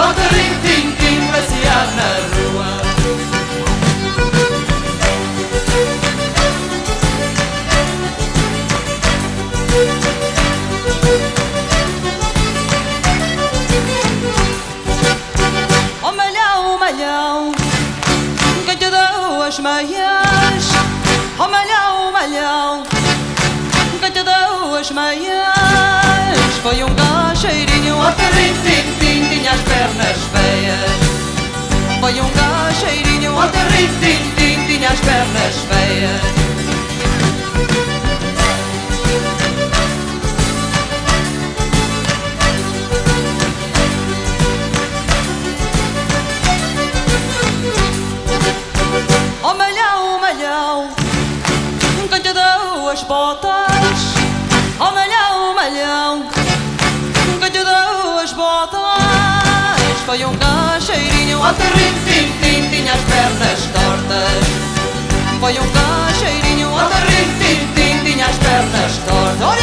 alta rim-tim-tim, passear na rua. Oh malhão, malhão, quem te deu as meias? Oh malhão, malhão, quem te deu as meias? Foi um gacheirinho, Alta rim-tim-tim, tinha as pernas feias. foi um gacheirinho, Alta rim-tim-tim, tinha as pernas feias. oh malhão, malhão, quem te deu as botas? Oh malhão, malhão, quem te deu as botas? Foi um gacheirinho, Alta rim-tim-tim, tinha as pernas tortas. foi um gacheirinho, Alta rim-tim-tim, tinha as pernas tortas.